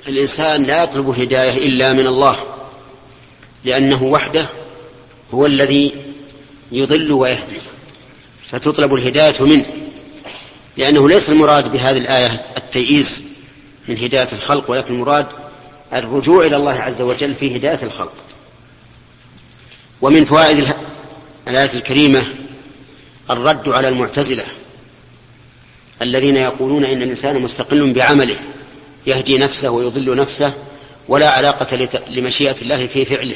الإنسان لا يطلب الهداية إلا من الله، لأنه وحده هو الذي يضل ويهدي، فتطلب الهداية منه، لأنه ليس المراد بهذه الآية التيئيس من هداية الخلق، ولكن المراد الرجوع إلى الله عز وجل في هداية الخلق. ومن فوائد الآية الكريمة الرد على المعتزلة الذين يقولون إن الإنسان مستقل بعمله، يهدي نفسه ويضل نفسه ولا علاقة لمشيئة الله في فعله،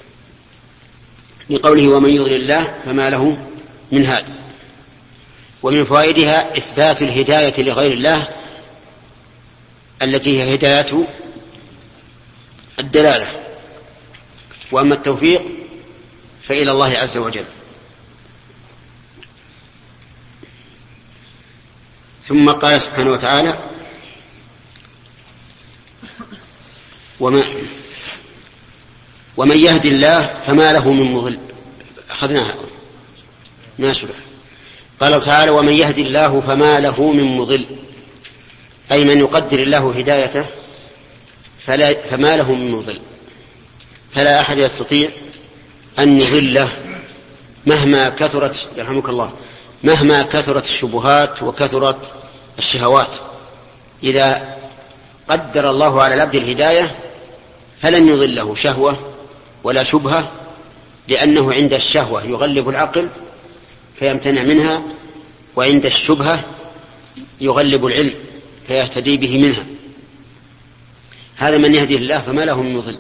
لقوله ومن يضلل الله فما له من هاد. ومن فوائدها إثبات الهداية لغير الله التي هي هداية الدلالة، وأما التوفيق فإلى الله عز وجل. ثم قال سبحانه وتعالى ومن يهد الله فما له من مضل. أخذناها ناشرة. قال تعالى ومن يهد الله فما له من مضل، أي من يقدر الله هدايته فما له من مضل، فلا أحد يستطيع أن يضله مهما كثرت، يرحمك الله، مهما كثرت الشبهات وكثرت الشهوات. إذا قدر الله على العبد الهداية فلن يضله شهوة ولا شبهة، لأنه عند الشهوة يغلب العقل فيمتنع منها، وعند الشبهة يغلب العلم فيهتدي به منها. هذا من يهديه الله فما له من مضل.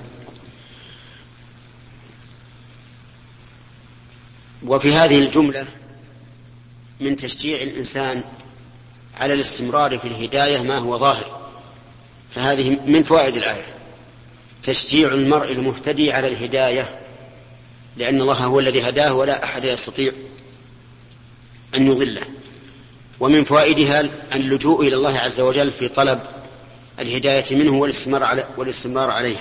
وفي هذه الجملة من تشجيع الإنسان على الاستمرار في الهداية ما هو ظاهر، فهذه من فوائد الآية تشجيع المرء المهتدي على الهداية، لأن الله هو الذي هداه ولا أحد يستطيع أن يضله. ومن فوائدها اللجوء إلى الله عز وجل في طلب الهداية منه والاستمرار عليها.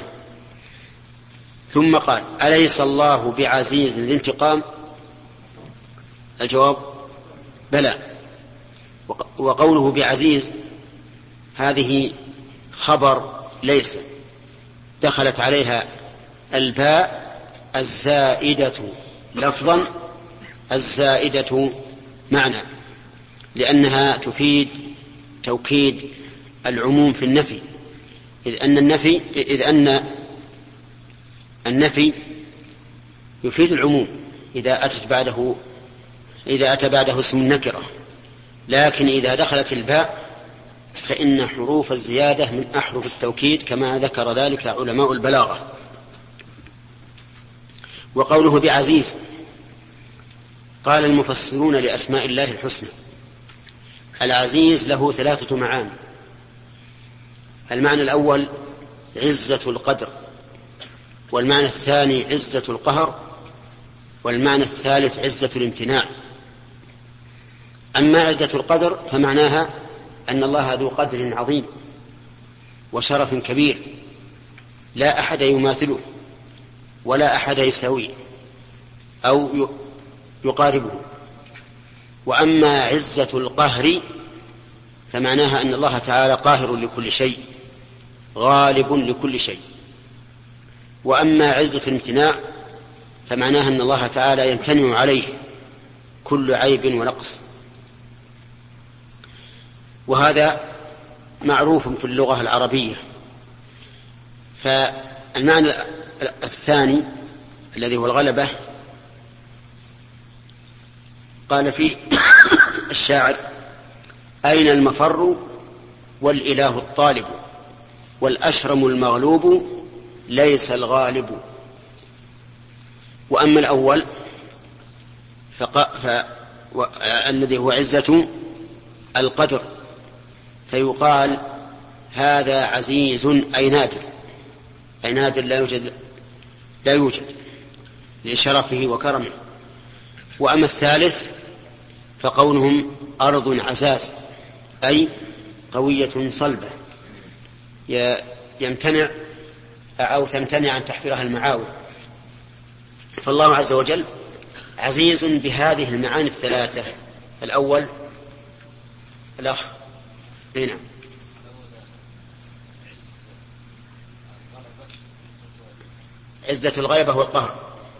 ثم قال أليس الله بعزيز ذي انتقام؟ الجواب بلى. وقوله بعزيز هذه خبر ليس، دخلت عليها الباء الزائدة لفظا الزائدة معنى، لأنها تفيد توكيد العموم في النفي، إذ أن النفي يفيد العموم إذا أتى بعده اسم النكرة، لكن إذا دخلت الباء فإن حروف الزيادة من أحرف التوكيد كما ذكر ذلك علماء البلاغة. وقوله بعزيز قال المفسرون لأسماء الله الحسنى العزيز له 3 معاني. المعنى الأول عزة القدر، والمعنى الثاني عزة القهر، والمعنى الثالث عزة الامتناع. أما عزة القدر فمعناها أن الله ذو قدر عظيم وشرف كبير لا أحد يماثله ولا أحد يساويه أو يقاربه. وأما عزة القهر فمعناها أن الله تعالى قاهر لكل شيء غالب لكل شيء. وأما عزة الامتناع فمعناها أن الله تعالى يمتنع عليه كل عيب ونقص. وهذا معروف في اللغة العربية. فالمعنى الثاني الذي هو الغلبة قال فيه الشاعر أين المفر والإله الطالب والأشرم المغلوب ليس الغالب. وأما الأول الذي هو عزة القدر فيقال هذا عزيز أي نادر، أي نادر لا يوجد لشرفه وكرمه. وأما الثالث فقولهم أرض عزاز أي قوية صلبة يمتنع أو تمتنع عن تحفيرها المعاول. فالله عز وجل عزيز بهذه المعاني الثلاثة. الأول الأخ هنا عزة الغلبة والقهر.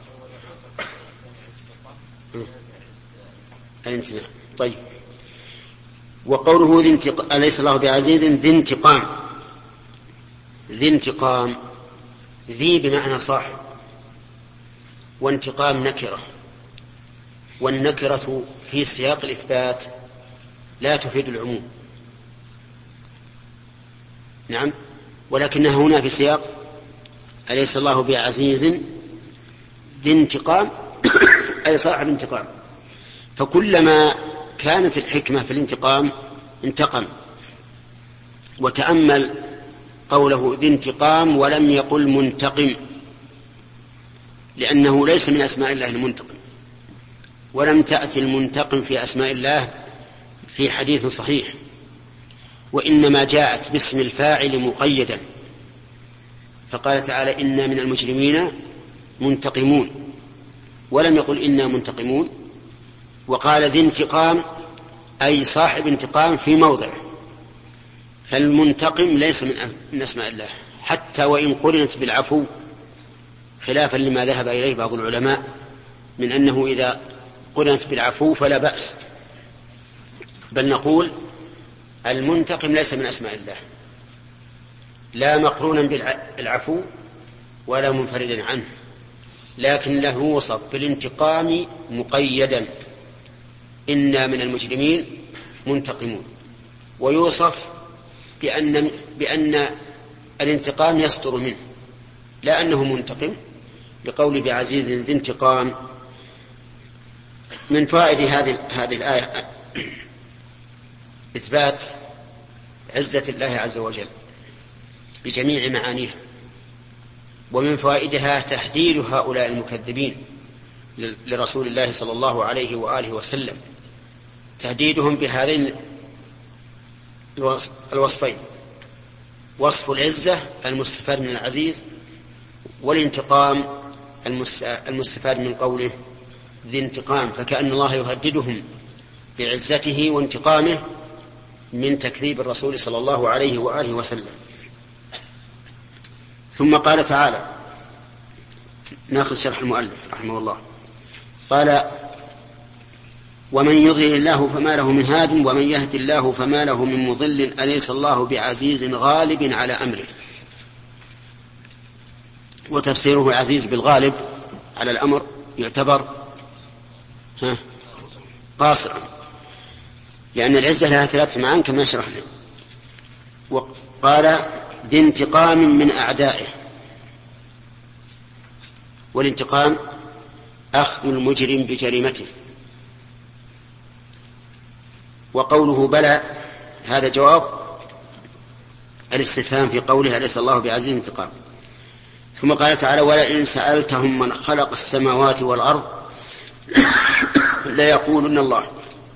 الامتناع. طيب. وقوله أليس الله بعزيز ذي انتقام. ذي انتقام، ذي بمعنى صاحب، وانتقام نكرة، والنكرة في سياق الإثبات لا تفيد العموم. نعم، ولكنها هنا في سياق أليس الله بعزيز ذي انتقام أي صاحب انتقام. فكلما كانت الحكمة في الانتقام انتقم. وتأمل قوله ذي انتقام ولم يقل منتقم، لأنه ليس من أسماء الله المنتقم، ولم تأتي المنتقم في أسماء الله في حديث صحيح، وإنما جاءت باسم الفاعل مقيدا، فقال تعالى إنا من المجرمين منتقمون، ولم يقل إنا منتقمون. وقال ذي انتقام أي صاحب انتقام في موضع، فالمنتقم ليس من أسماء الله حتى وإن قرنت بالعفو، خلافا لما ذهب إليه بعض العلماء من أنه إذا قرنت بالعفو فلا بأس، بل نقول المنتقم ليس من أسماء الله، لا مقرونا بالعفو ولا منفردا عنه، لكن له وصف بالانتقام مقيدا، إنا من المجرمين منتقمون، ويوصف بأن الانتقام يصدر منه لا أنه منتقم، بقول بعزيز ذي انتقام. من فائد هذه الآية إثبات عزة الله عز وجل بجميع معانيها، ومن فوائدها تحذير هؤلاء المكذبين لرسول الله صلى الله عليه وآله وسلم، تهديدهم بهذين الوصفين: وصف العزة المستفاد من العزيز، والانتقام المستفاد من قوله ذي انتقام، فكأن الله يهددهم بعزته وانتقامه من تكذيب الرسول صلى الله عليه وآله وسلم. ثم قال تعالى، ناخذ شرح المؤلف رحمه الله، قال: ومن يضلل الله فما له من هاد ومن يهد الله فما له من مضل أليس الله بعزيز غالب على أمره. وتفسيره عزيز بالغالب على الأمر يعتبر قاصرا، لأن العزة لها 3 معان كما شرحنا. وقال ذي انتقام من أعدائه، والانتقام أخذ المجرم بجريمته. وقوله بلى هذا جواب الاستفهام في قوله أليس الله بعزيز انتقام. ثم قال تعالى: ولئن سألتهم من خلق السماوات والأرض ليقولن الله.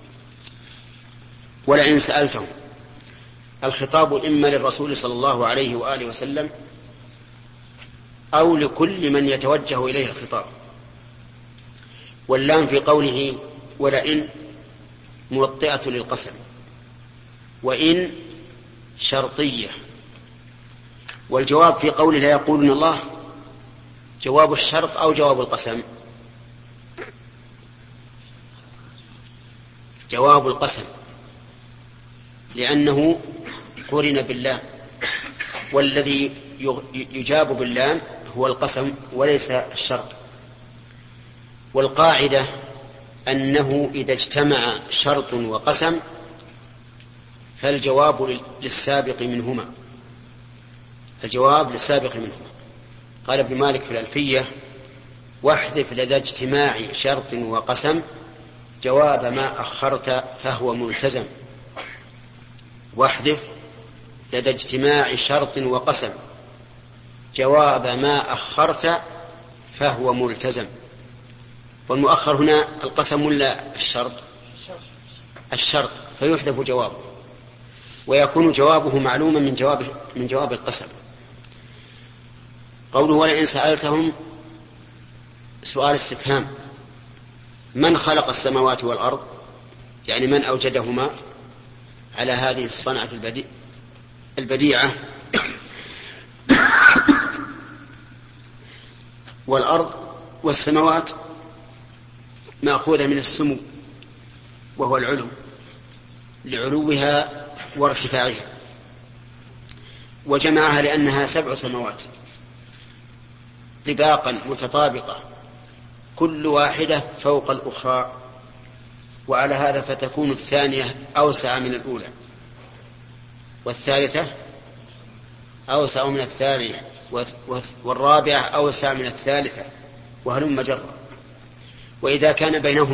ولئن سألتهم، الخطاب إما للرسول صلى الله عليه وآله وسلم أو لكل من يتوجه إليه الخطاب. واللام في قوله ولئن موطئة للقسم، وإن شرطية. والجواب في قوله لا يقولون الله جواب الشرط أو جواب القسم؟ جواب القسم، لأنه قرن باللام، والذي يجاب باللام هو القسم وليس الشرط. والقاعدة أنه إذا اجتمع شرط وقسم فالجواب للسابق منهما، الجواب للسابق منهما. قال ابن مالك في الألفية: واحذف لدى اجتماع شرط وقسم جواب ما أخرت فهو ملتزم. واحذف لدى اجتماع شرط وقسم جواب ما أخرت فهو ملتزم. والمؤخر هنا القسم ولا الشرط؟ الشرط، فيحذف جوابه ويكون جوابه معلوما من جواب القسم. قوله ولئن سألتهم سؤال استفهام، من خلق السماوات والأرض؟ يعني من أوجدهما على هذه الصنعة البديعة والأرض والسماوات مأخوذة من السمو وهو العلو لعلوها وارتفاعها، وجمعها لأنها 7 سماوات طباقا متطابقة كل واحدة فوق الأخرى، وعلى هذا فتكون الثانية أوسع من الأولى، والثالثة أوسع من الثانية، والرابعة أوسع من الثالثة، وهلم جرا. وإذا كان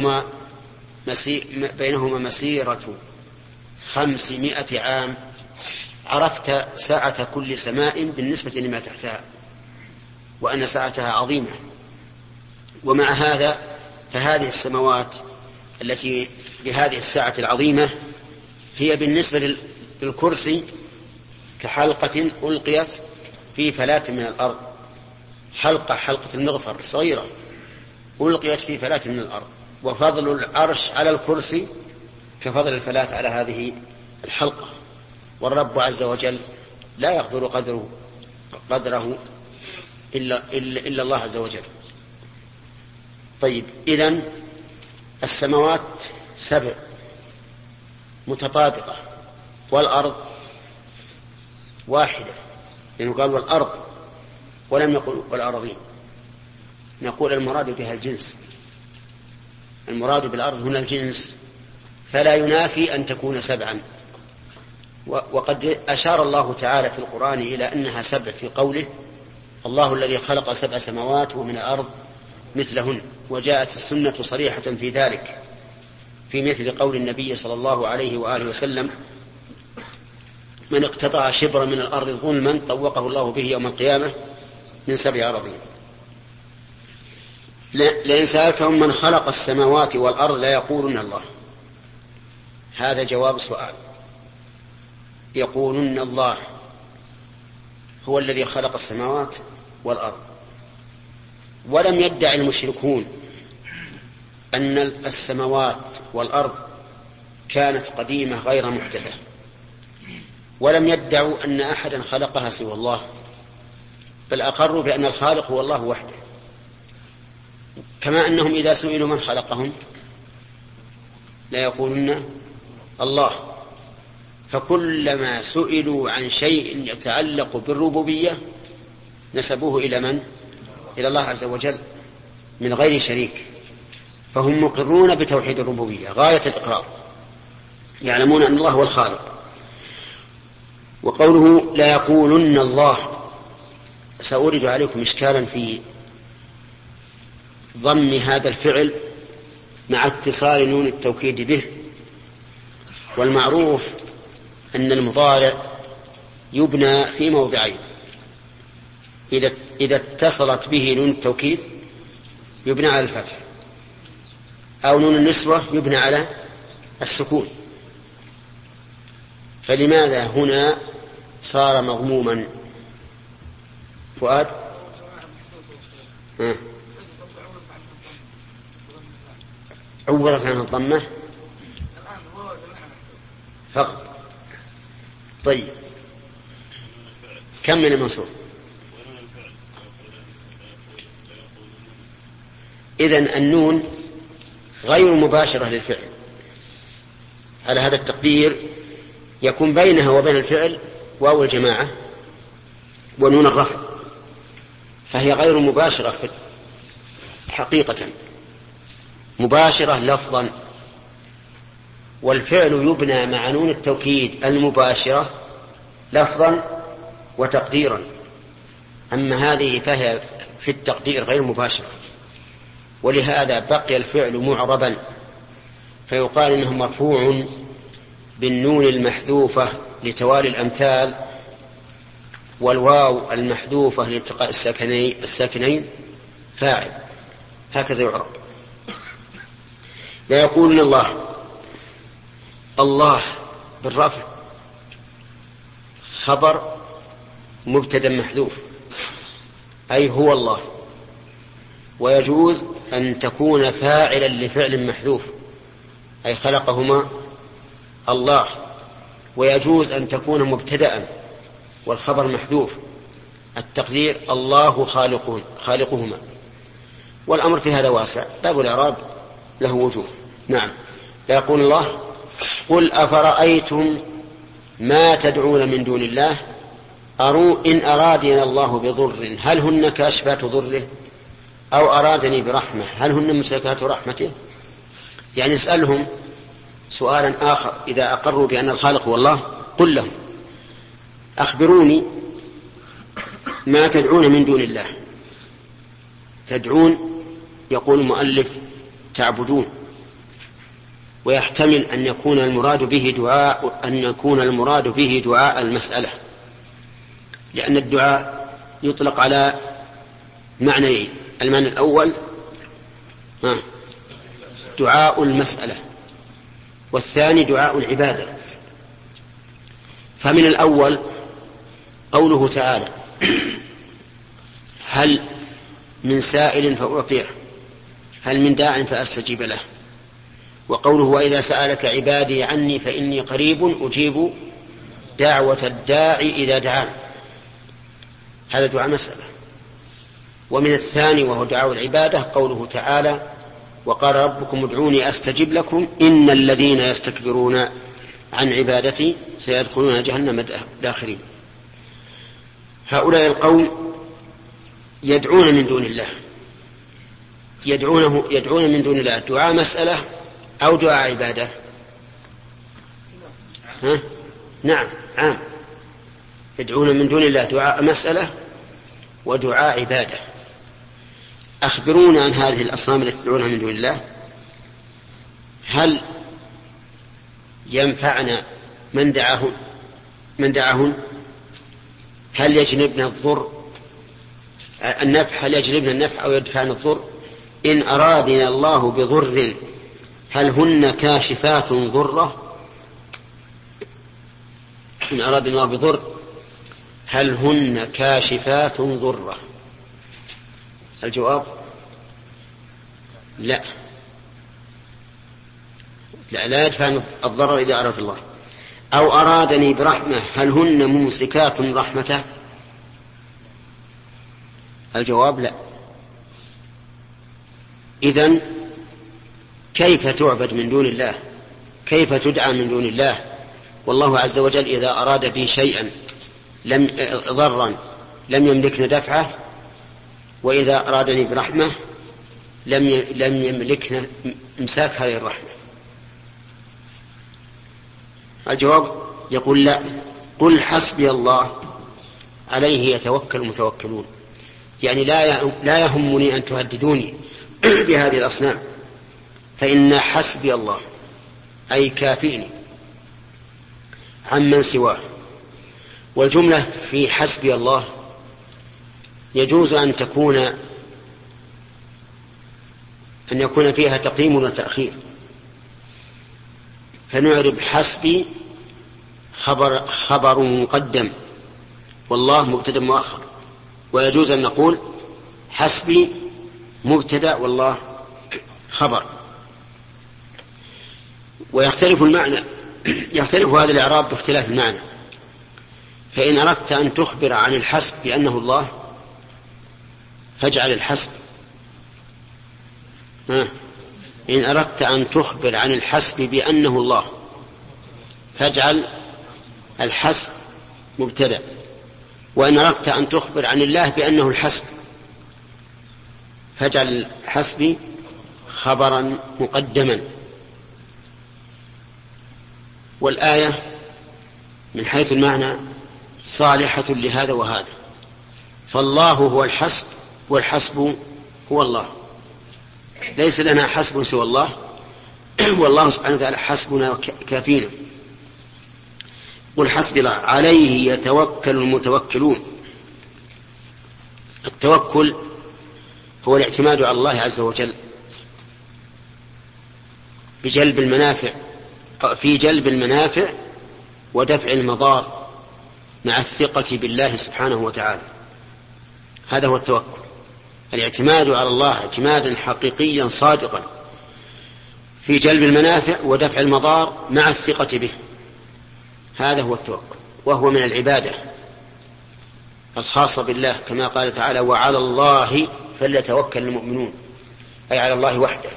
بينهما مسيرة 500 عام عرفت سعة كل سماء بالنسبة لما تحتها، وأن سعتها عظيمة. ومع هذا فهذه السماوات التي بهذه السعة العظيمة هي بالنسبة للكرسي كحلقة ألقيت في فلاة من الأرض، حلقة المغفر الصغيرة ألقيت في فلاة من الأرض، وفضل العرش على الكرسي كفضل الفلاة على هذه الحلقة، والرب عز وجل لا يقدر قدره إلا الله عز وجل. طيب، إذن السماوات 7 متطابقة، والأرض واحدة، لأنه قال والأرض ولم يقل والأرضين. نقول المراد بها الجنس، المراد بالأرض هنا الجنس، فلا ينافي أن تكون 7. وقد أشار الله تعالى في القرآن إلى أنها 7 في قوله الله الذي خلق 7 سماوات ومن الأرض مثلهن، وجاءت السنة صريحة في ذلك في مثل قول النبي صلى الله عليه وآله وسلم من اقتطع شبرا من الأرض ظلما طوقه الله به يوم القيامة من 7 أراضين. لئن سألتهم من خلق السماوات والأرض لا يقولون الله. هذا جواب سؤال، يقولون الله هو الذي خلق السماوات والأرض. ولم يدع المشركون أن السماوات والأرض كانت قديمة غير محدثة، ولم يدعوا أن أحدا خلقها سوى الله، بل أقروا بأن الخالق هو الله وحده، كما أنهم إذا سئلوا من خلقهم لا يقولون الله. فكلما سئلوا عن شيء يتعلق بالربوبية نسبوه إلى من؟ إلى الله عز وجل من غير شريك، فهم مقرون بتوحيد الربوبية غاية الإقرار، يعلمون أن الله هو الخالق. وقوله لا يقولن الله، سأورد عليكم إشكالا في ضم هذا الفعل مع اتصال نون التوكيد به. والمعروف أن المضارع يبنى في موضعين، إذا اتصلت به نون التوكيد يبنى على الفتح، أو نون النسوة يبنى على السكون. فلماذا هنا صار مضموما؟ فؤاد عوضت عنها الضمة فقط. طيب، كم من المنصوب؟ إذن النون غير مباشرة للفعل، على هذا التقدير يكون بينها وبين الفعل واو الجماعة ونون الرفع، فهي غير مباشرة حقيقة، مباشرة لفظا، والفعل يبنى مع نون التوكيد المباشرة لفظا وتقديرا. أما هذه فهي في التقدير غير مباشرة، ولهذا بقي الفعل معربا، فيقال إنه مرفوع بالنون المحذوفة لتوالي الأمثال، والواو المحذوفة لالتقاء الساكنين فاعل، هكذا يعرب. لا يقولون الله بالرفع خبر مبتدا محذوف، أي هو الله، ويجوز أن تكون فاعلا لفعل محذوف أي خلقهما الله، ويجوز أن تكون مبتدأ والخبر محذوف، التقدير الله خالقهما. والأمر في هذا واسع، باب الإعراب له وجوه. نعم. يقول الله: قل أفرأيتم ما تدعون من دون الله إن أرادنا الله بضر هل هن كاشفات ضره أو أرادني برحمة هل هن ممسكات رحمته. يعني اسألهم سؤالا آخر: إذا أقروا بأن الخالق هو الله قل لهم: أخبروني ما تدعون من دون الله. تدعون يقول المؤلف تعبدون، ويحتمل أن يكون المراد به دعاء المسألة، لأن الدعاء يطلق على معنيين: المعنى الأول دعاء المسألة، والثاني دعاء العبادة. فمن الأول قوله تعالى: هل من سائل فأعطيه هل من داع فأستجيب له. وقوله: وإذا سألك عبادي عني فإني قريب أجيب دعوة الداعي إذا دعان. هذا دعاء مسألة. ومن الثاني وهو دعاء العبادة قوله تعالى: وقال ربكم ادعوني أستجب لكم إن الذين يستكبرون عن عبادتي سيدخلون جهنم داخرين. هؤلاء القوم يدعون من دون الله، يدعون من دون الله دعاء مسألة أو دعاء عبادة؟ نعم، عام. يدعون من دون الله دعاء مسألة ودعاء عبادة. أخبرونا عن هذه الأصنام التي تدعونها من دون الله، هل ينفعنا من دعاهن؟ هل يجلبنا النفع؟ هل يجلبنا النفع أو يدفعنا الضر؟ إن أرادنا الله بضر هل هن كاشفات ضره؟ إن أرادنا الله بضر هل هن كاشفات ضره؟ الجواب: لا يدفع الضرر إذا أراد الله. أو أرادني برحمة هل هن ممسكات رحمته؟ الجواب: لا. إذن كيف تعبد من دون الله؟ كيف تدعى من دون الله والله عز وجل إذا أراد بي شيئا ضرا لم يملكنا دفعه، وإذا أرادني برحمة لم يملكنا إمساك هذه الرحمة؟ الجواب يقول: لا. قل حسبي الله عليه يتوكل المتوكلون. يعني لا يهمني أن تهددوني بهذه الأصنام، فإن حسبي الله أي كافيني عمن سواه. والجملة في حسبي الله يجوز أن يكون فيها تقديم وتأخير، فنعرب حسبي خبر مقدم والله مبتدأ مؤخر، ويجوز أن نقول حسبي مبتدأ والله خبر. ويختلف المعنى، يختلف هذا الإعراب باختلاف المعنى. فإن أردت أن تخبر عن الحسب بأنه الله فاجعل الحسب إن أردت أن تخبر عن الحسب بأنه الله فاجعل الحسب مبتدأ. وإن أردت أن تخبر عن الله بأنه الحسب فاجعل الحسب خبرا مقدما. والآية من حيث المعنى صالحة لهذا وهذا، فالله هو الحسب والحسب هو الله، ليس لنا حسب سوى الله، والله سبحانه وتعالى حسبنا كافينا. قل حسبي الله عليه يتوكل المتوكلون. التوكل هو الاعتماد على الله عز وجل بجلب المنافع، في جلب المنافع ودفع المضار مع الثقة بالله سبحانه وتعالى. هذا هو التوكل، الاعتماد على الله اعتمادا حقيقيا صادقا في جلب المنافع ودفع المضار مع الثقة به. هذا هو التوكل، وهو من العبادة الخاصة بالله، كما قال تعالى: وعلى الله فليتوكل المؤمنون. أي على الله وحده.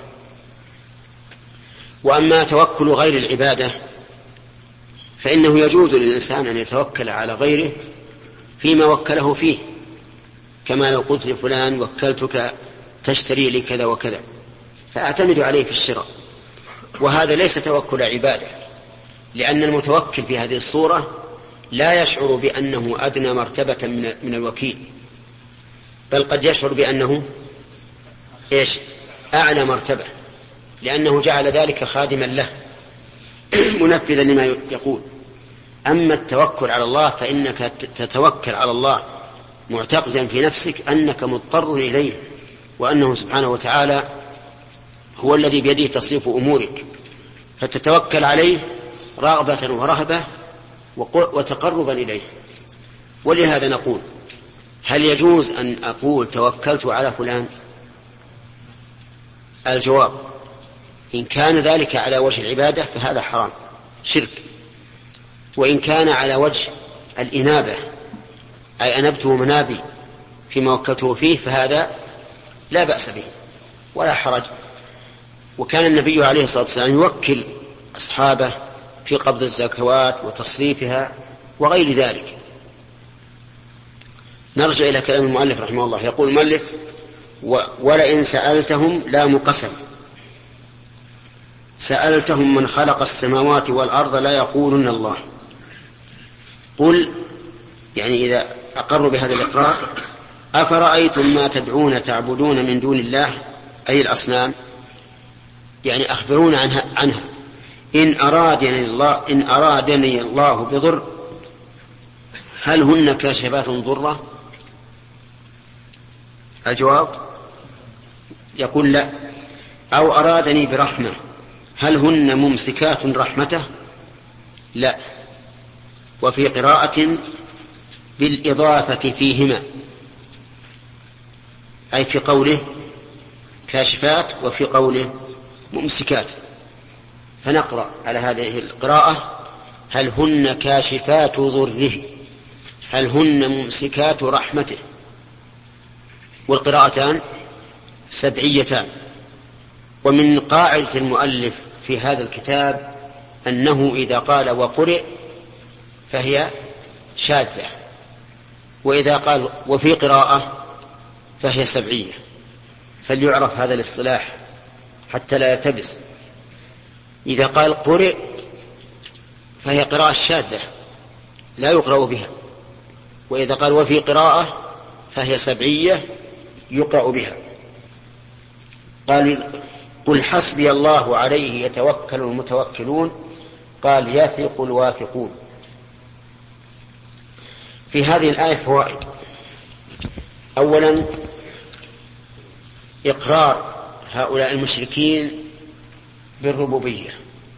وأما توكل غير العبادة فإنه يجوز للإنسان أن يتوكل على غيره فيما وكله فيه، كما لو قلت لفلان وكلتك تشتري لي كذا وكذا فأعتمد عليه في الشراء، وهذا ليس توكل عبادة، لأن المتوكل في هذه الصورة لا يشعر بأنه أدنى مرتبة من الوكيل، بل قد يشعر بأنه أعلى مرتبة، لأنه جعل ذلك خادما له منفذا لما يقول. أما التوكل على الله فإنك تتوكل على الله معتقدا في نفسك أنك مضطر إليه، وأنه سبحانه وتعالى هو الذي بيده تصريف أمورك، فتتوكل عليه رغبة ورهبة وتقربا إليه. ولهذا نقول: هل يجوز أن أقول توكلت على فلان؟ الجواب: إن كان ذلك على وجه العبادة فهذا حرام شرك، وإن كان على وجه الإنابة أي أنبته منابي فيما وكلته فيه فهذا لا بأس به ولا حرج. وكان النبي عليه الصلاة والسلام يوكل أصحابه في قبض الزكوات وتصريفها وغير ذلك. نرجع إلى كلام المؤلف رحمه الله. يقول المؤلف: ولئن سألتهم لا مقسم، سألتهم من خلق السماوات والأرض لا يقولون الله. قل يعني إذا أقروا بهذا الإقرار: أفرأيتم ما تدعون تعبدون من دون الله أي الأصنام، يعني أخبرون عنها إن أرادني الله بضر هل هن كاشفات ضره؟ الجواب: يقول لا. أو أرادني برحمة هل هن ممسكات رحمته؟ لا. وفي قراءة بالإضافة فيهما، أي في قوله كاشفات وفي قوله ممسكات. فنقرأ على هذه القراءة: هل هن كاشفات ضره هل هن ممسكات رحمته. والقراءتان سبعيتان. ومن قاعدة المؤلف في هذا الكتاب أنه إذا قال وقرئ فهي شاذة، وإذا قال وفي قراءة فهي سبعية، فليعرف هذا الاصطلاح حتى لا يلتبس. إذا قال قرئ فهي قراءة شاذة لا يقرأ بها، وإذا قال وفي قراءة فهي سبعية يقرأ بها. قال: قل حسبي الله عليه يتوكل المتوكلون، قال: يثق الواثقون. في هذه الآية فوائد. أولا: إقرار هؤلاء المشركين بالربوبية،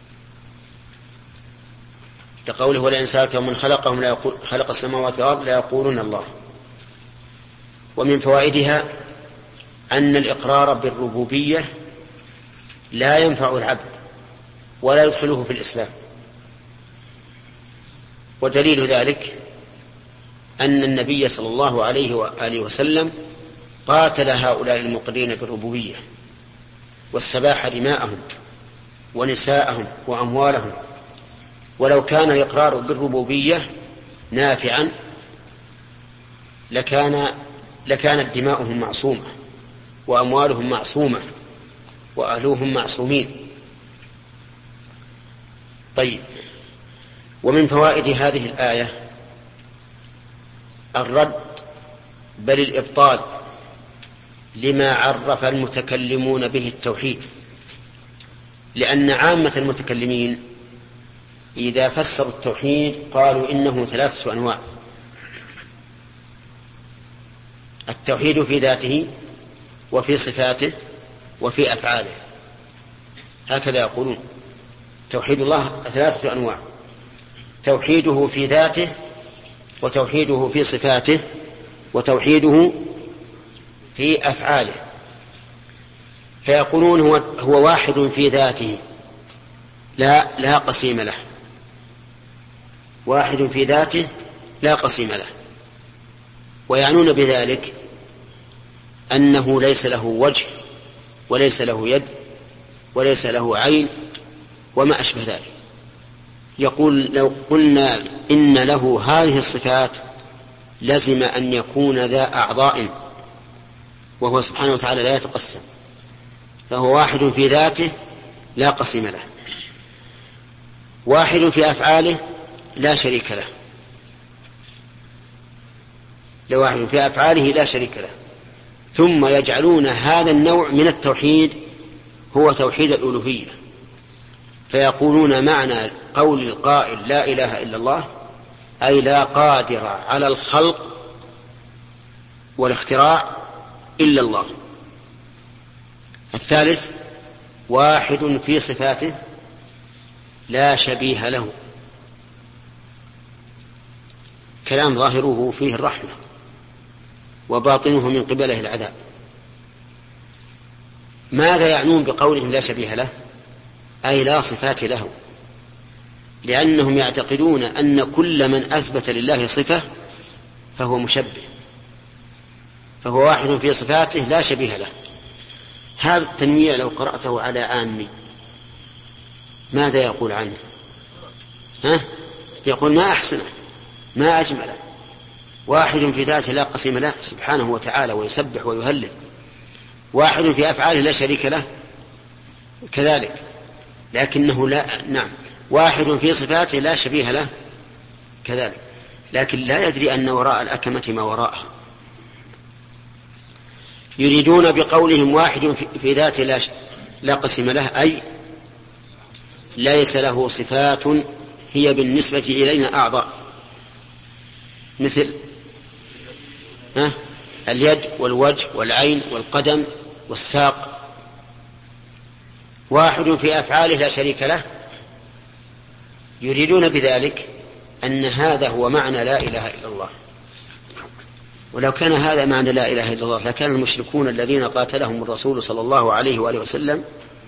لقوله: ولئن سألتهم من خلقهم خلق السماوات والأرض لا يقولون الله. ومن فوائدها أن الإقرار بالربوبية لا ينفع العبد ولا يدخله في الإسلام. ودليل ذلك أن النبي صلى الله عليه وآله وسلم قاتل هؤلاء المقرين بالربوبية واستباح دماءهم ونساءهم وأموالهم. ولو كان الإقرار بالربوبية نافعا لكانت دماؤهم معصومة وأموالهم معصومة وأهلهم معصومين. طيب، ومن فوائد هذه الآية الرد بل الإبطال لما عرف المتكلمون به التوحيد، لأن عامة المتكلمين إذا فسروا التوحيد قالوا إنه 3 أنواع: التوحيد في ذاته وفي صفاته وفي أفعاله، هكذا يقولون. توحيد الله 3 أنواع: توحيده في ذاته، وتوحيده في صفاته، وتوحيده في أفعاله. فيقولون هو واحد في ذاته لا قسيم له، واحد في ذاته لا قسيم له، ويعنون بذلك أنه ليس له وجه وليس له يد وليس له عين وما أشبه ذلك. يقول لو قلنا إن له هذه الصفات لزم أن يكون ذا أعضاء، وهو سبحانه وتعالى لا يتقسم، فهو واحد في ذاته لا قسم له، واحد في أفعاله لا شريك له، لواحد في أفعاله لا شريك له. ثم يجعلون هذا النوع من التوحيد هو توحيد الألوهية، فيقولون معنى قول القائل لا إله إلا الله أي لا قادر على الخلق والاختراع إلا الله. الثالث واحد في صفاته لا شبيه له، كلام ظاهره فيه الرحمة وباطنه من قبله العذاب. ماذا يعنون بقولهم لا شبيه له؟ أي لا صفات له، لأنهم يعتقدون أن كل من أثبت لله صفة فهو مشبه، فهو واحد في صفاته لا شبيه له. هذا التنويع لو قرأته على عامي ماذا يقول عنه؟ يقول ما أحسنه ما أجمله، واحد في ذاته لا قسم له سبحانه وتعالى ويسبح ويهلل، واحد في أفعاله لا شريك له كذلك، لكنه لا نعم واحد في صفاته لا شبيه له كذلك، لكن لا يدري أن وراء الأكمة ما وراءها. يريدون بقولهم واحد في ذاته لا قسم له أي ليس له صفات هي بالنسبة إلينا أعضاء، مثل اليد والوجه والعين والقدم والساق. واحد في أفعاله لا شريك له، يريدون بذلك أن هذا هو معنى لا إله إلا الله. ولو كان هذا معنى لا إله إلا الله لكان المشركون الذين قاتلهم الرسول صلى الله عليه وآله وسلم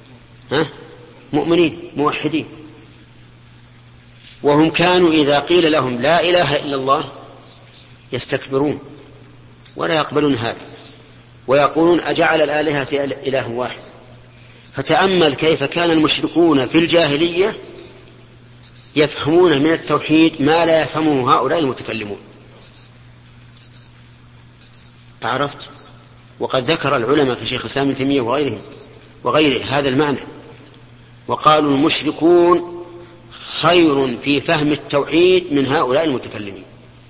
مؤمنين موحدين، وهم كانوا إذا قيل لهم لا إله إلا الله يستكبرون ولا يقبلون هذا، ويقولون أجعل الآلهة إله واحد. فتأمل كيف كان المشركون في الجاهلية يفهمون من التوحيد ما لا يفهمه هؤلاء المتكلمون. عرفت؟ وقد ذكر العلماء كشيخ الإسلام ابن تيمية وغيره هذا المعنى، وقالوا المشركون خير في فهم التوحيد من هؤلاء المتكلمين،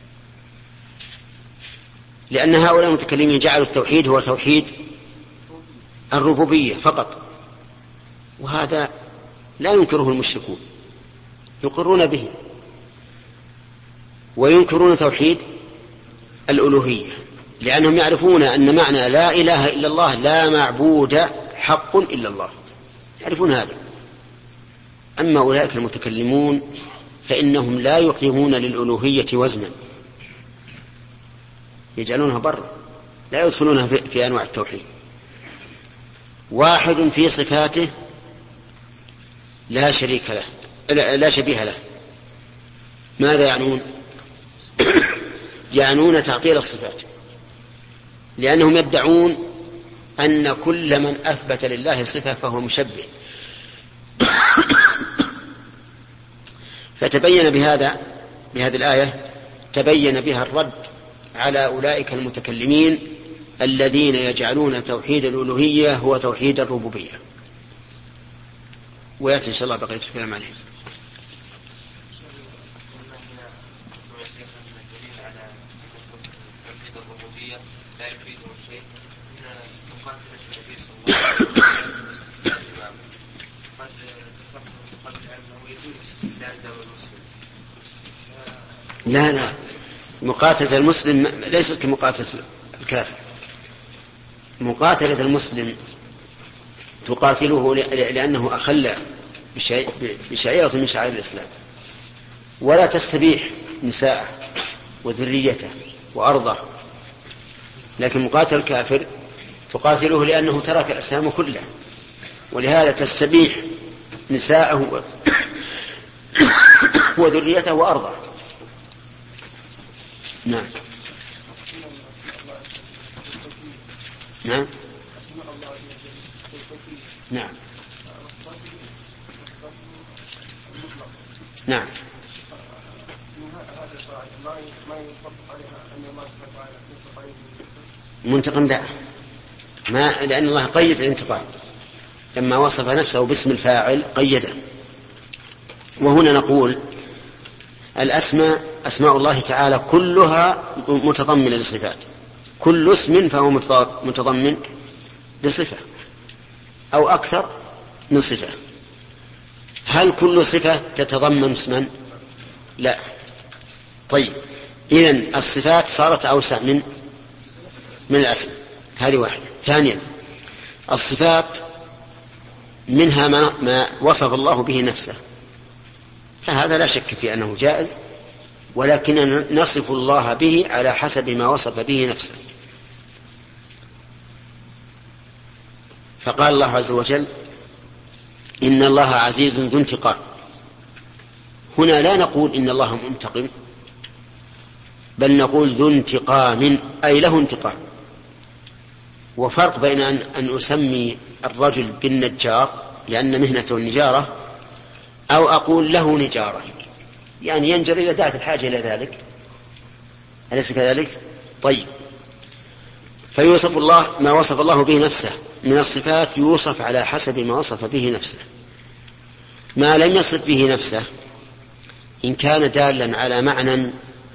لأن هؤلاء المتكلمين جعلوا التوحيد هو توحيد الربوبية فقط، وهذا لا ينكره المشركون، يقرون به، وينكرون توحيد الألوهية لأنهم يعرفون أن معنى لا إله إلا الله لا معبود حق إلا الله، يعرفون هذا. أما أولئك المتكلمون فإنهم لا يقيمون للألوهية وزنا، يجعلونها برا لا يدخلونها في أنواع التوحيد. واحد في صفاته لا شريك له لا شبيه له، ماذا يعنون؟ يعنون تعطيل الصفات، لأنهم يدعون أن كل من أثبت لله صفة فهو مشبه. فتبين بهذه الآية تبين بها الرد على أولئك المتكلمين الذين يجعلون توحيد الألوهية هو توحيد الربوبية. ويأتي إن شاء الله بقية الكلام عليه. لا مقاتلة المسلم ليست كمقاتلة الكافر. مقاتلة المسلم تقاتله لأنه أخل بشعيرة من شعائر الإسلام، ولا تستبيح نساءه وذريته وأرضه. لكن مقاتل الكافر تقاتله لأنه ترك الإسلام كله، ولهذا تستبيح نساءه وذريته وأرضه. نعم نعم نعم. منتقم لا، ما لأن الله قيد الانتقام لما وصف نفسه باسم الفاعل قيده. وهنا نقول الأسماء أسماء الله تعالى كلها متضمنة للصفات، كل اسم فهو متضمن لصفة أو أكثر من صفة. هل كل صفة تتضمن اسما؟ لا. طيب إذن الصفات صارت أوسع من الاسم، هذه واحدة. ثانيا الصفات منها ما وصف الله به نفسه، فهذا لا شك في أنه جائز، ولكننا نصف الله به على حسب ما وصف به نفسه. فقال الله عز وجل إن الله عزيز ذو انتقام. هنا لا نقول إن الله منتقم، بل نقول ذو انتقام أي له انتقام. وفرق بين أن أسمي الرجل بالنجار لأن مهنته النجارة، أو أقول له نجارة، يعني ينجر إذا دعت الحاجة إلى ذلك، أليس كذلك؟ طيب، فيوصف الله ما وصف الله به نفسه من الصفات يوصف على حسب ما وصف به نفسه. ما لم يصف به نفسه إن كان دالا على معنى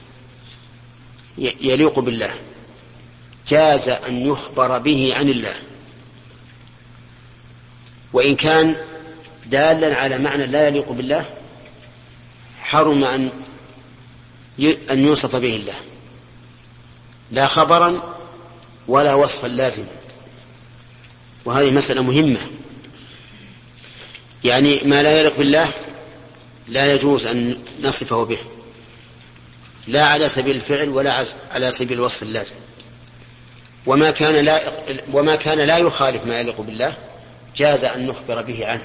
يليق بالله جاز أن يخبر به عن الله، وإن كان دالا على معنى لا يليق بالله حرم أن يوصف به الله، لا خبرا ولا وصفا لازما. وهذه مسألة مهمة، يعني ما لا يليق بالله لا يجوز أن نصفه به، لا على سبيل الفعل ولا على سبيل الوصف اللازم. وما كان لا يخالف ما يليق بالله جاز أن نخبر به عنه.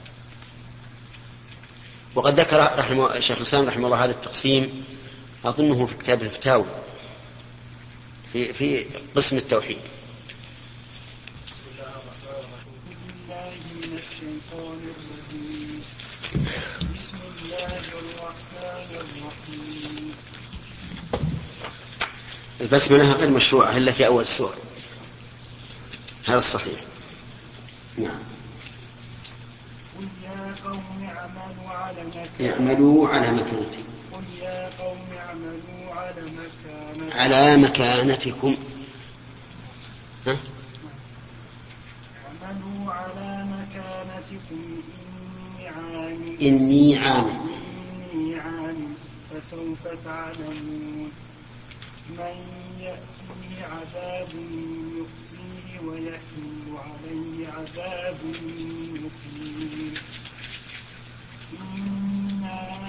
وقد ذكر شيخ الإسلام رحمه الله هذا التقسيم أظنه في كتاب الفتاوي في قسم التوحيد. بسم الله الرحمن الرحيم. البسملة غير مشروعة إلا في أول السورة، هذا الصحيح. نعم. قل يا قوم اعملوا على مكانتكم. قل يا قوم اعملوا على مكانتكم. اعملوا على مكانتكم إني عامل فسوف تعلمون من يأتيه عذاب يخزيه ويحل عليه عذاب مقيم. إنا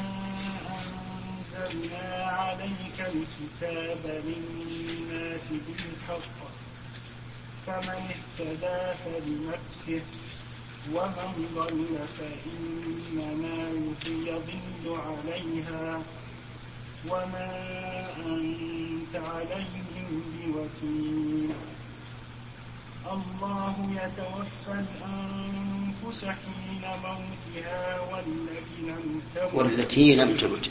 أنزلنا عليك الكتاب للناس بالحق فمن اهتدى فلنفسه ومن ضل فإنما يضل عليها وما أنت عليهم بوكيل. الله يتوفى الأنفس حين موتها والتي لم تمت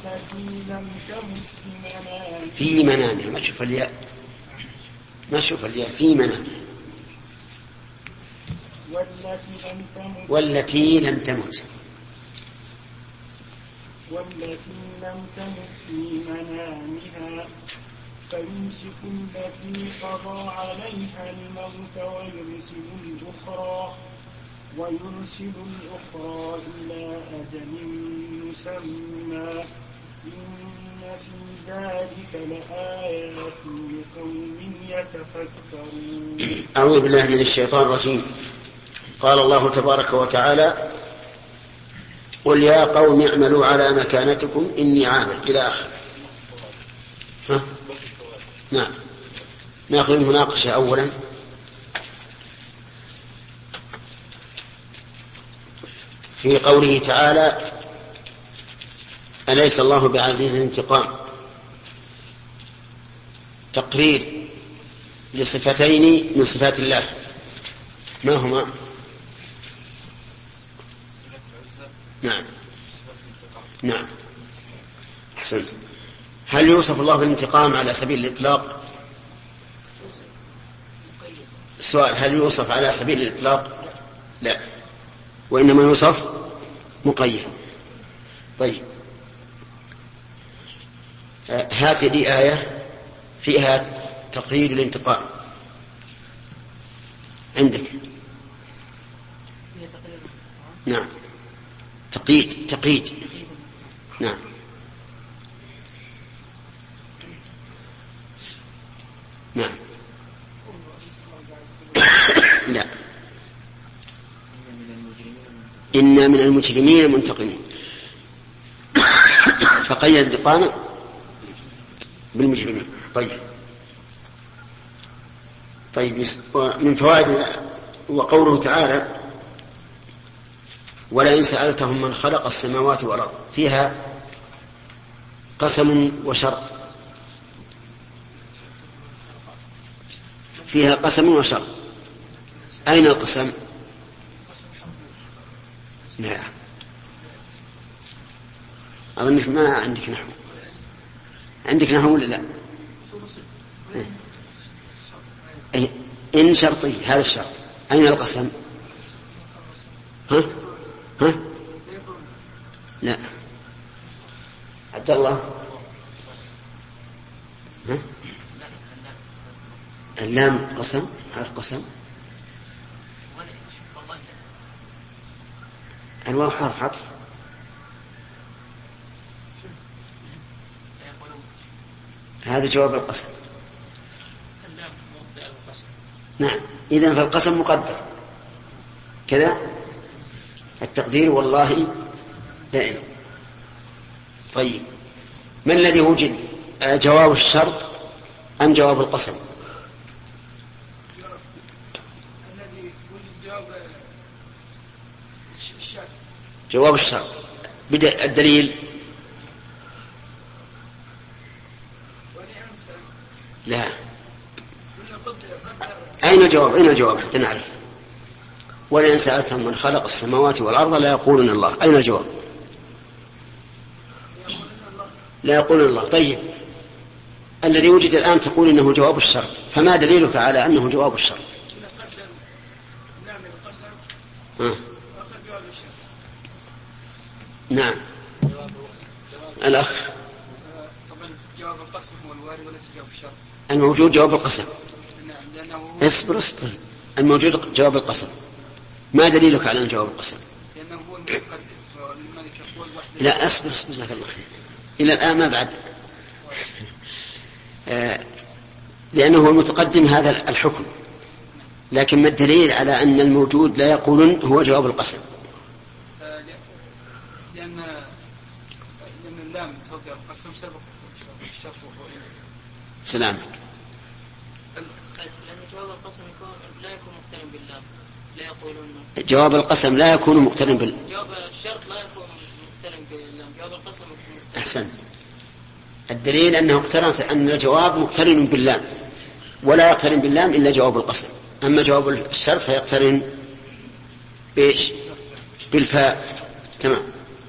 في منامها. ما تشوف الياء في منامها. والتي لم تمت في منامها فيمسك التي قضى عليها الموت ويرسل الأخرى إلى أجل مسمى إن في ذلك لآيات لقوم يتفكرون. أعوذ بالله من الشيطان الرجيم. قال الله تبارك وتعالى قل يا قوم اعملوا على مكانتكم إني عامل إلى آخر. نعم، نأخذ المناقشة أولا. في قوله تعالى أليس الله بعزيز الانتقام، تقرير لصفتين من صفات الله، ما هما؟ نعم نعم أحسنت. هل يوصف الله بالانتقام على سبيل الإطلاق؟ السؤال هل يوصف على سبيل الإطلاق؟ لا، وإنما يوصف مقيد. طيب، هذه لي آية فيها تقييد الانتقام عندك. نعم، تقييد. نعم. نعم. لا، إنا من المجرمين منتقمين، فقيد انتقامه بالمجرمين. طيب، من فوائد وقوله تعالى ولئن سألتهم من خلق السماوات والأرض، فيها قسم وشرط، فيها قسم وشرط. أين القسم؟ لا، أظنك ما عندك نحو. عندك نحو ولا لا؟ إن شرطي، هذا الشرط. أين القسم؟ ها؟ لا، عبد الله. ها؟ اللام قسم، حرف قسم. الواو حرف عطف. هذا جواب القسم. نعم، إذن فالقسم مقدر كذا، التقدير والله دائما. طيب، من الذي وجد، جواب الشرط أم جواب القسم؟ جواب الشرط. بدأ الدليل. لا، أين الجواب حتى نعرف. ولئن سألتهم من خلق السماوات والأرض لا يقولون الله. أين الجواب؟ لا يقولون الله. طيب، الذي وجد الآن تقول إنه جواب الشرط، فما دليلك على أنه جواب الشرط؟ نعم، الأخ. طبعا جواب القسم هو الوارد وليس جواب الشرط. الموجود جواب القسم. اصبر. الموجود جواب القسم. ما دليلك على أن جواب القسم؟ لأنه هو المتقدم، والملك يقول وحده. لا، اصبر جزاك الله خير. إلى الآن ما بعد. لأنه هو المتقدم هذا الحكم، لكن ما الدليل على أن الموجود لا يقولون هو جواب القسم؟ لأن اللام توضع القسم سبق الشرط وهو سلامك. لأن جواب القسم لا يكون مقترن باللام، لا يقولون. جواب القسم لا يكون مقترن جواب الشرط لا يكون مقترن باللام، جواب القسم مقترن. أحسن. الدليل أنه اقترن، أن الجواب مقترن باللام، ولا يقترن باللام إلا جواب القسم. أما جواب الشرط فيقترن بإيش؟ بالفاء. تمام.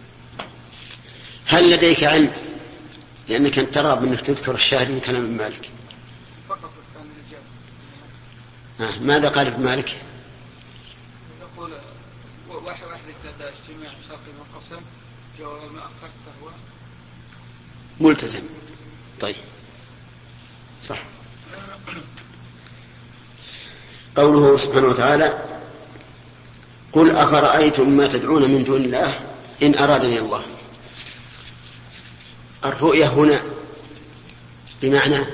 هل لديك علم، لأنك أنت ترغب أنك تذكر الشاهد من كلام ابن مالك؟ فقط كان الإجابة. ماذا قال ابن مالك؟ يقول واحد لدى اجتماع شرط والقسم جواب ما أخرت فهو ملتزم. طيب، صح. قوله سبحانه وتعالى قل أفرأيتم ما تدعون من دون الله إن أرادني الله. الرؤية هنا بمعنى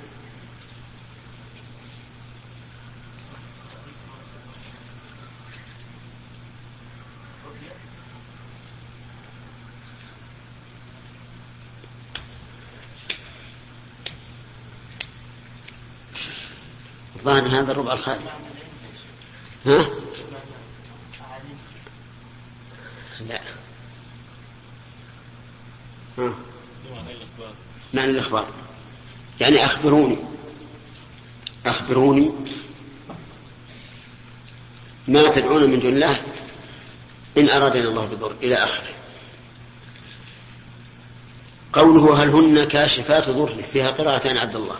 الظاهر هذا الربع الخالي. ها؟ لا. معنى الإخبار يعني أخبروني ما تدعون من دون الله إن أرادنا الله بضر إلى آخره. قوله هل هن كاشفات ضره فيها قراءتان عبد الله.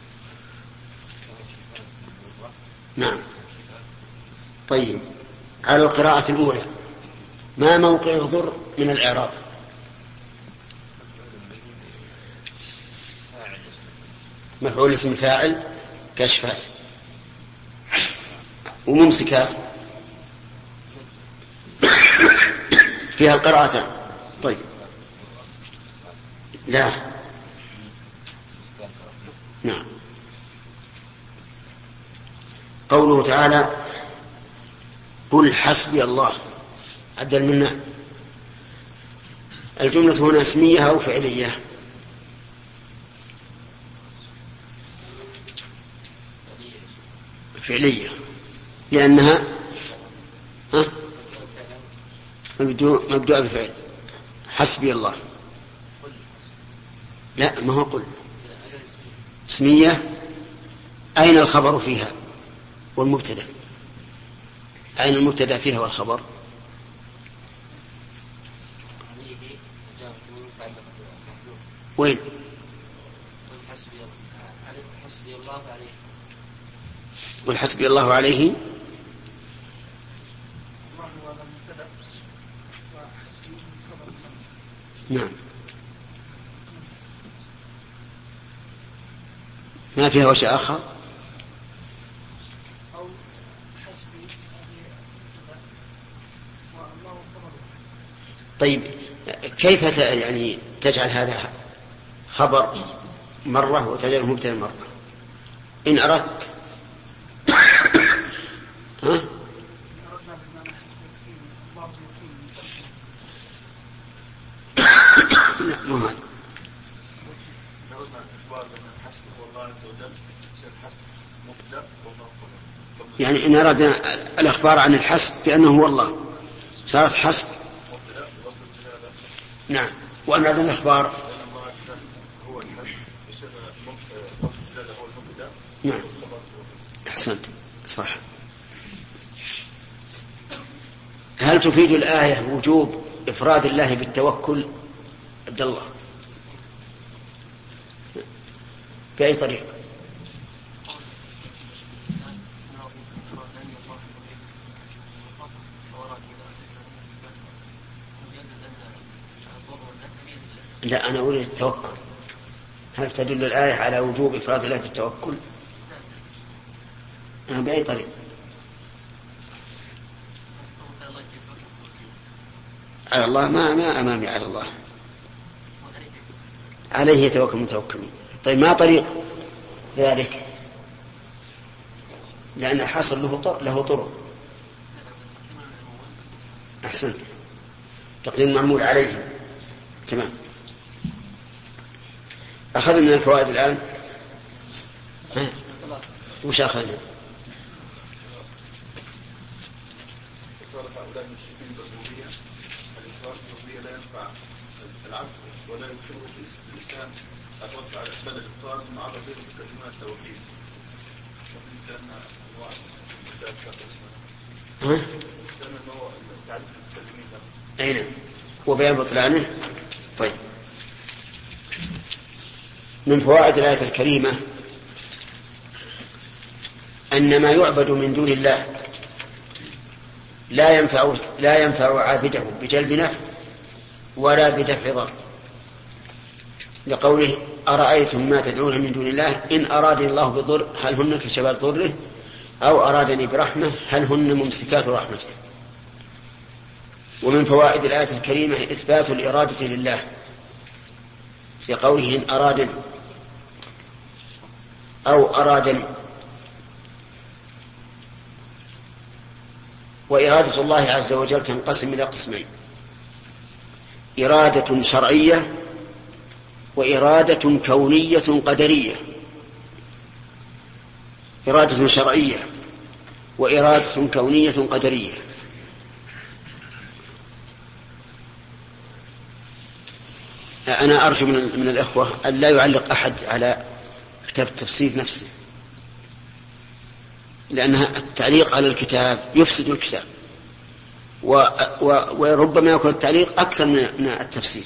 نعم. طيب، على القراءة الأولى ما موقع ضر من الإعراب؟ مفعول اسم فاعل كاشفات وممسكات فيها القراءتان. طيب لا. نعم. قوله تعالى قل حسبي الله، عدل منا. الجملة هنا اسمية أو فعلية؟ فعلية، لأنها مبدوءة بفعل. حسبي الله، لا ما هو قل، اسمية. أين الخبر فيها والمبتدأ؟ أين المبتدأ فيها والخبر؟ وين؟ قل حسبي الله عليه. نعم، ما فيها وجه آخر. طيب كيف يعني تجعل هذا خبر مرة وتجعله مبتدأ مرة؟ إن أردت يعني إن أردنا الأخبار عن الحسب بأنه هو الله صارت حسب. نعم. وأن أردنا الأخبار نعم. أحسنت، صح. هل تفيد الآية وجوب إفراد الله بالتوكل عبد الله؟ بأي طريقة؟ لا، أنا أريد التوكل. هل تدل الآية على وجوب إفراد الله بالتوكل؟ بأي طريقة؟ على الله ما أمامي على الله، عليه يتوكل المتوكلون. طيب ما طريق ذلك؟ لأن الحصر له طرق. أحسنت، تقديم معمول عليه. تمام. أخذنا من الفوائد الآن. وش أخذنا؟ هؤلاء المشركين بالربوبية، الإقرار بالربوبية لا ينفع العبد ولا يمكنه في الإسلام أتوقع على إقبال الإقرار مع ربه بكلمات التوحيد. ومن كان أنواع كان أنه تعريف المتكلمين له. أين وبيان بطلانه. طيب، من فوائد الآية الكريمة أن ما يعبد من دون الله لا ينفع عابده بجلب نفع ولا بدفع ضر، لقوله أرأيتم ما تدعون من دون الله إن أرادني الله بضر هل هن كشفات ضره أو أرادني برحمة هل هن ممسكات رحمته. ومن فوائد الآية الكريمة إثبات الإرادة لله في قوله إن أرادني أو أرادني. وإرادة الله عز وجل تنقسم إلى قسمين: إرادة شرعية وإرادة كونية قدرية. إرادة شرعية وإرادة كونية قدرية. أنا أرجو من الإخوة أن لا يعلق أحد على كتاب التفسير نفسه، لأن التعليق على الكتاب يفسد الكتاب. وربما يكون التعليق أكثر من التفسير،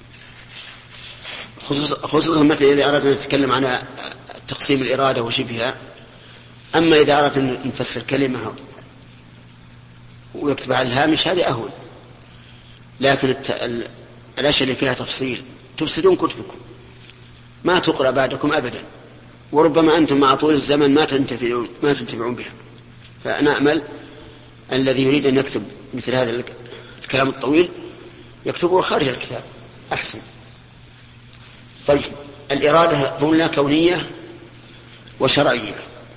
خصوصا مثلا إذا أردنا نتكلم عن تقسيم الإرادة وشبهها. أما إذا أردنا أن نفسر كلمة ويكتب على الهامش هذه أهون، لكن الأشياء اللي فيها تفصيل تفسدون كتبكم، ما تقرأ بعدكم أبدا، وربما أنتم مع طول الزمن ما تنتفعون بها. فنأمل الذي يريد أن يكتب مثل هذا الكلام الطويل يكتبه خارج الكتاب أحسن. طيب، الإرادة قلنا كونية وشرعية.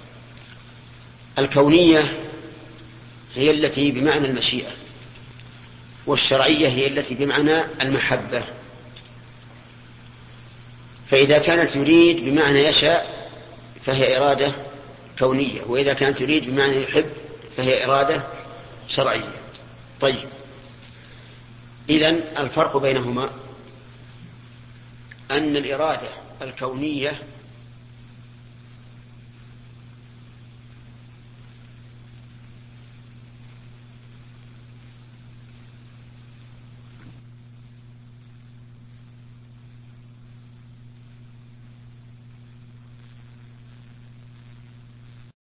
الكونية هي التي بمعنى المشيئة، والشرعية هي التي بمعنى المحبة. فإذا كانت يريد بمعنى يشاء فهي إرادة كونية، وإذا كانت يريد بمعنى يحب فهي إرادة شرعية. طيب، إذن الفرق بينهما أن الإرادة الكونية